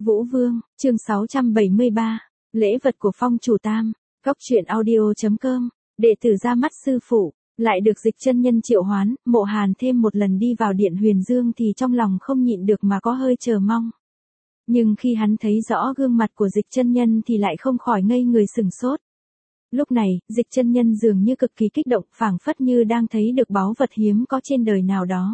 Vũ Vương, chương 673, lễ vật của Phong Chủ Tam, Góc truyện audio.com, đệ tử ra mắt sư phụ, lại được Dịch Chân Nhân triệu hoán, Mộ Hàn thêm một lần đi vào điện Huyền Dương thì trong lòng không nhịn được mà có hơi chờ mong. Nhưng khi hắn thấy rõ gương mặt của Dịch Chân Nhân thì lại không khỏi ngây người sửng sốt. Lúc này, Dịch Chân Nhân dường như cực kỳ kích động, phảng phất như đang thấy được báu vật hiếm có trên đời nào đó.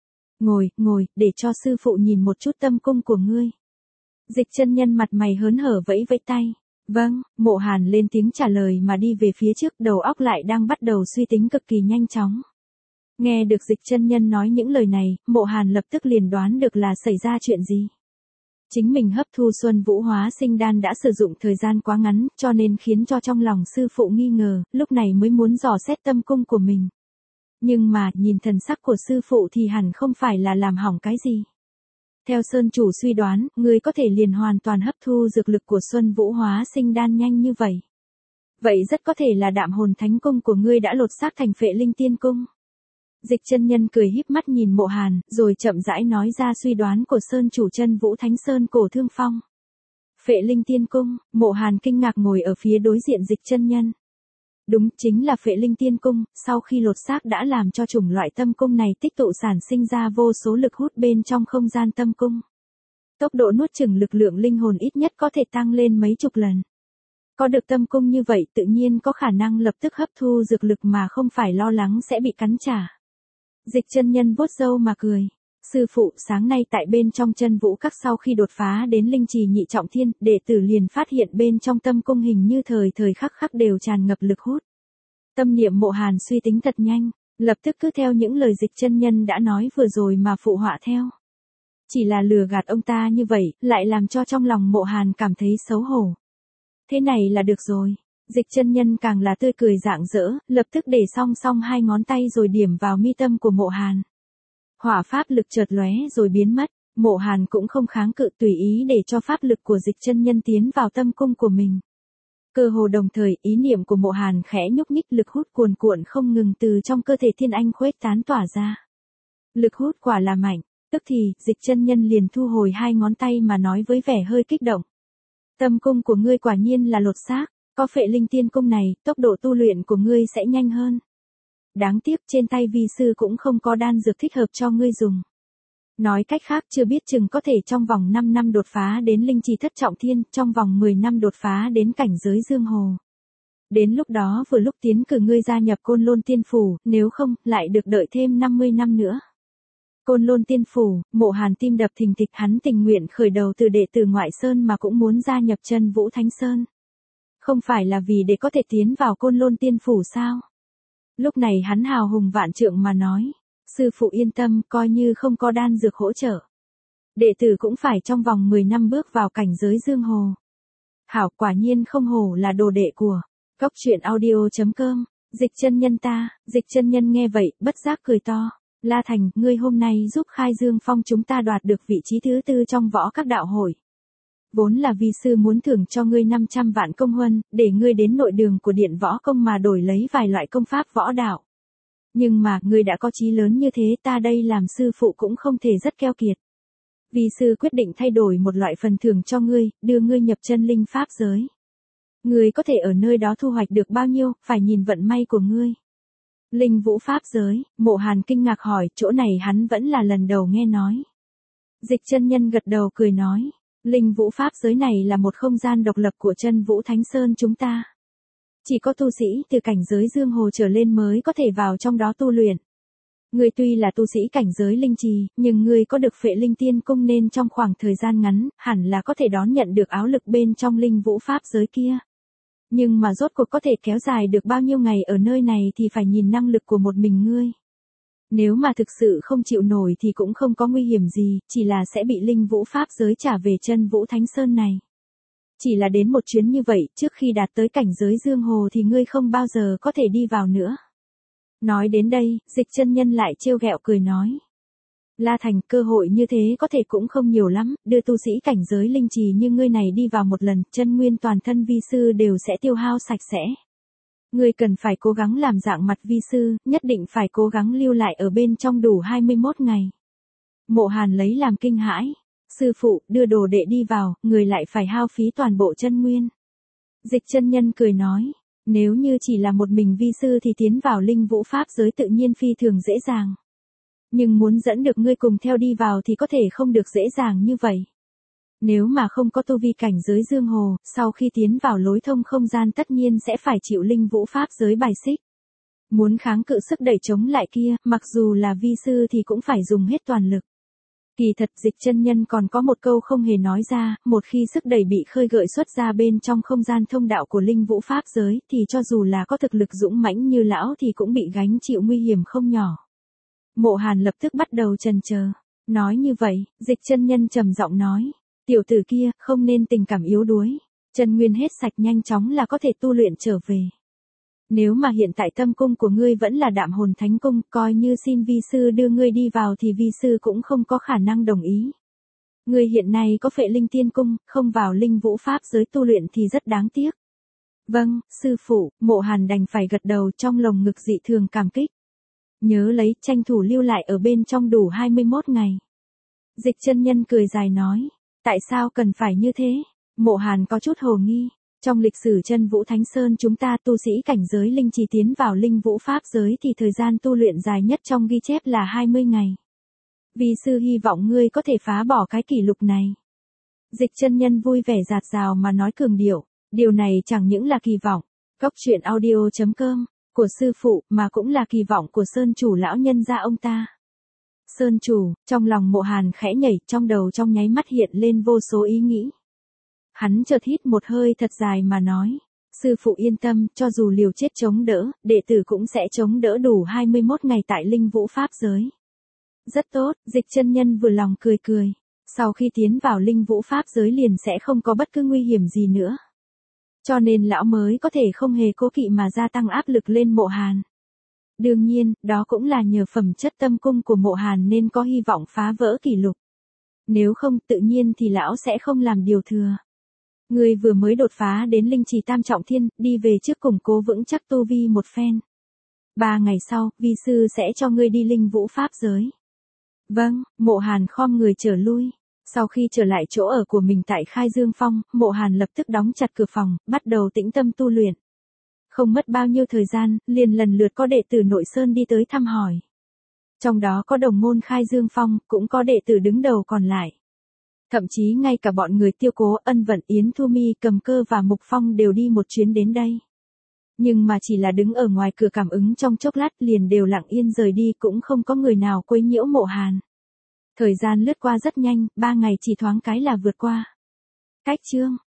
Ngồi, để cho sư phụ nhìn một chút tâm cung của ngươi. Dịch Chân Nhân mặt mày hớn hở vẫy vẫy tay. Vâng, Mộ Hàn lên tiếng trả lời mà đi về phía trước, đầu óc lại đang bắt đầu suy tính cực kỳ nhanh chóng. Nghe được Dịch Chân Nhân nói những lời này, Mộ Hàn lập tức liền đoán được là xảy ra chuyện gì. Chính mình hấp thu Xuân Vũ Hóa Sinh Đan đã sử dụng thời gian quá ngắn, cho nên khiến cho trong lòng sư phụ nghi ngờ, lúc này mới muốn dò xét tâm cung của mình. Nhưng mà, nhìn thần sắc của sư phụ thì hẳn không phải là làm hỏng cái gì. Theo Sơn Chủ suy đoán, ngươi có thể liền hoàn toàn hấp thu dược lực của Xuân Vũ Hóa Sinh Đan nhanh như vậy. Vậy rất có thể là Đạm Hồn Thánh Cung của ngươi đã lột xác thành Phệ Linh Tiên Cung. Dịch Chân Nhân cười híp mắt nhìn Mộ Hàn, rồi chậm rãi nói ra suy đoán của Sơn Chủ Chân Vũ Thánh Sơn Cổ Thương Phong. Phệ Linh Tiên Cung, Mộ Hàn kinh ngạc ngồi ở phía đối diện Dịch Chân Nhân. Đúng, chính là Phệ Linh Tiên Cung, sau khi lột xác đã làm cho chủng loại tâm cung này tích tụ sản sinh ra vô số lực hút bên trong không gian tâm cung. Tốc độ nuốt chửng lực lượng linh hồn ít nhất có thể tăng lên mấy chục lần. Có được tâm cung như vậy tự nhiên có khả năng lập tức hấp thu dược lực mà không phải lo lắng sẽ bị cắn trả. Dịch Chân Nhân vuốt râu mà cười. Sư phụ, sáng nay tại bên trong Chân Vũ Các sau khi đột phá đến linh trì nhị trọng thiên, đệ tử liền phát hiện bên trong tâm cung hình như thời khắc đều tràn ngập lực hút. Tâm niệm Mộ Hàn suy tính thật nhanh, lập tức cứ theo những lời Dịch Chân Nhân đã nói vừa rồi mà phụ họa theo. Chỉ là lừa gạt ông ta như vậy, lại làm cho trong lòng Mộ Hàn cảm thấy xấu hổ. Thế này là được rồi. Dịch Chân Nhân càng là tươi cười rạng rỡ, lập tức để song hai ngón tay rồi điểm vào mi tâm của Mộ Hàn. Hỏa pháp lực chợt lóe rồi biến mất, Mộ Hàn cũng không kháng cự, tùy ý để cho pháp lực của Dịch Chân Nhân tiến vào tâm cung của mình. Cơ hồ đồng thời, ý niệm của Mộ Hàn khẽ nhúc nhích, lực hút cuồn cuộn không ngừng từ trong cơ thể Thiên Anh khuếch tán tỏa ra. Lực hút quả là mạnh, tức thì, Dịch Chân Nhân liền thu hồi hai ngón tay mà nói với vẻ hơi kích động. Tâm cung của ngươi quả nhiên là lột xác, có Phệ Linh Tiên Cung này, tốc độ tu luyện của ngươi sẽ nhanh hơn. Đáng tiếc trên tay vi sư cũng không có đan dược thích hợp cho ngươi dùng. Nói cách khác, chưa biết chừng có thể trong vòng 5 năm đột phá đến linh trì thất trọng thiên, trong vòng 10 năm đột phá đến cảnh giới dương hồ. Đến lúc đó vừa lúc tiến cử ngươi gia nhập Côn Lôn Tiên Phủ, nếu không, lại được đợi thêm 50 năm nữa. Côn Lôn Tiên Phủ, Mộ Hàn tim đập thình thịch, hắn tình nguyện khởi đầu từ đệ tử ngoại sơn mà cũng muốn gia nhập Chân Vũ Thánh Sơn. Không phải là vì để có thể tiến vào Côn Lôn Tiên Phủ sao? Lúc này hắn hào hùng vạn trượng mà nói, sư phụ yên tâm, coi như không có đan dược hỗ trợ. Đệ tử cũng phải trong vòng 10 năm bước vào cảnh giới dương hồ. Hảo, quả nhiên không hổ là đồ đệ của Góc truyện audio.com, Dịch Chân Nhân ta. Dịch Chân Nhân nghe vậy, bất giác cười to. La Thành, ngươi hôm nay giúp Khai Dương Phong chúng ta đoạt được vị trí thứ 4 trong võ các đạo hội. Vốn là vi sư muốn thưởng cho ngươi 500 vạn công huân, để ngươi đến nội đường của điện võ công mà đổi lấy vài loại công pháp võ đạo. Nhưng mà, ngươi đã có chí lớn như thế, ta đây làm sư phụ cũng không thể rất keo kiệt. Vi sư quyết định thay đổi một loại phần thưởng cho ngươi, đưa ngươi nhập chân linh pháp giới. Ngươi có thể ở nơi đó thu hoạch được bao nhiêu, phải nhìn vận may của ngươi. Linh vũ pháp giới, Mộ Hàn kinh ngạc hỏi, chỗ này hắn vẫn là lần đầu nghe nói. Dịch Chân Nhân gật đầu cười nói. Linh vũ pháp giới này là một không gian độc lập của Chân Vũ Thánh Sơn chúng ta. Chỉ có tu sĩ từ cảnh giới dương hồ trở lên mới có thể vào trong đó tu luyện. Ngươi tuy là tu sĩ cảnh giới linh trì, nhưng ngươi có được Phệ Linh Tiên Cung nên trong khoảng thời gian ngắn, hẳn là có thể đón nhận được áo lực bên trong linh vũ pháp giới kia. Nhưng mà rốt cuộc có thể kéo dài được bao nhiêu ngày ở nơi này thì phải nhìn năng lực của một mình ngươi. Nếu mà thực sự không chịu nổi thì cũng không có nguy hiểm gì, chỉ là sẽ bị linh vũ pháp giới trả về Chân Vũ Thánh Sơn này. Chỉ là đến một chuyến như vậy, trước khi đạt tới cảnh giới dương hồ thì ngươi không bao giờ có thể đi vào nữa. Nói đến đây, Dịch Chân Nhân lại trêu ghẹo cười nói. La Thành, cơ hội như thế có thể cũng không nhiều lắm, đưa tu sĩ cảnh giới linh trì như ngươi này đi vào một lần, chân nguyên toàn thân vi sư đều sẽ tiêu hao sạch sẽ. Ngươi cần phải cố gắng làm dạng mặt vi sư, nhất định phải cố gắng lưu lại ở bên trong đủ 21 ngày. Mộ Hàn lấy làm kinh hãi. Sư phụ, đưa đồ đệ đi vào, người lại phải hao phí toàn bộ chân nguyên. Dịch chân nhân cười nói, nếu như chỉ là một mình vi sư thì tiến vào linh vũ pháp giới tự nhiên phi thường dễ dàng. Nhưng muốn dẫn được ngươi cùng theo đi vào thì có thể không được dễ dàng như vậy. Nếu mà không có tu vi cảnh giới dương hồ, sau khi tiến vào lối thông không gian tất nhiên sẽ phải chịu linh vũ pháp giới bài xích. Muốn kháng cự sức đẩy chống lại kia, mặc dù là vi sư thì cũng phải dùng hết toàn lực. Kỳ thật dịch chân nhân còn có một câu không hề nói ra, một khi sức đẩy bị khơi gợi xuất ra bên trong không gian thông đạo của linh vũ pháp giới thì cho dù là có thực lực dũng mãnh như lão thì cũng bị gánh chịu nguy hiểm không nhỏ. Mộ Hàn lập tức bắt đầu chần chờ. Nói như vậy, dịch chân nhân trầm giọng nói, tiểu tử kia không nên tình cảm yếu đuối, chân nguyên hết sạch nhanh chóng là có thể tu luyện trở về. Nếu mà hiện tại tâm cung của ngươi vẫn là Đạm Hồn Thánh Cung, coi như xin vi sư đưa ngươi đi vào thì vi sư cũng không có khả năng đồng ý. Ngươi hiện nay có Phệ Linh Tiên Cung, không vào linh vũ pháp giới tu luyện thì rất đáng tiếc. Vâng, sư phụ, Mộ Hàn đành phải gật đầu, trong lồng ngực dị thường cảm kích. Nhớ lấy, tranh thủ lưu lại ở bên trong đủ 21 ngày. Dịch chân nhân cười dài nói, tại sao cần phải như thế? Mộ Hàn có chút hồ nghi. Trong lịch sử Chân Vũ Thánh Sơn chúng ta tu sĩ cảnh giới linh trì tiến vào linh vũ pháp giới thì thời gian tu luyện dài nhất trong ghi chép là 20 ngày. Vi sư hy vọng ngươi có thể phá bỏ cái kỷ lục này. Dịch chân nhân vui vẻ dạt dào mà nói cường điệu, điều này chẳng những là kỳ vọng, Cốc Truyện Audio.com, của sư phụ mà cũng là kỳ vọng của Sơn chủ lão nhân gia ông ta. Sơn chủ, trong lòng Mộ Hàn khẽ nhảy, trong đầu trong nháy mắt hiện lên vô số ý nghĩ. Hắn chợt hít một hơi thật dài mà nói, sư phụ yên tâm, cho dù liều chết chống đỡ, đệ tử cũng sẽ chống đỡ đủ 21 ngày tại linh vũ pháp giới. Rất tốt, dịch chân nhân vừa lòng cười cười, sau khi tiến vào linh vũ pháp giới liền sẽ không có bất cứ nguy hiểm gì nữa. Cho nên lão mới có thể không hề cố kỵ mà gia tăng áp lực lên Mộ Hàn. Đương nhiên, đó cũng là nhờ phẩm chất tâm cung của Mộ Hàn nên có hy vọng phá vỡ kỷ lục. Nếu không tự nhiên thì lão sẽ không làm điều thừa. Ngươi vừa mới đột phá đến linh trì tam trọng thiên, đi về trước củng cố vững chắc tu vi một phen. 3 ngày sau, vi sư sẽ cho ngươi đi linh vũ pháp giới. Vâng, Mộ Hàn khom người trở lui. Sau khi trở lại chỗ ở của mình tại Khai Dương Phong, Mộ Hàn lập tức đóng chặt cửa phòng, bắt đầu tĩnh tâm tu luyện. Không mất bao nhiêu thời gian, liền lần lượt có đệ tử Nội Sơn đi tới thăm hỏi. Trong đó có đồng môn Khai Dương Phong, cũng có đệ tử đứng đầu còn lại. Thậm chí ngay cả bọn người Tiêu Cố, Ân Vận, Yến Thu Mi, Cầm Cơ và Mục Phong đều đi một chuyến đến đây. Nhưng mà chỉ là đứng ở ngoài cửa cảm ứng trong chốc lát liền đều lặng yên rời đi, cũng không có người nào quấy nhiễu Mộ Hàn. Thời gian lướt qua rất nhanh, 3 ngày chỉ thoáng cái là vượt qua. Cách chương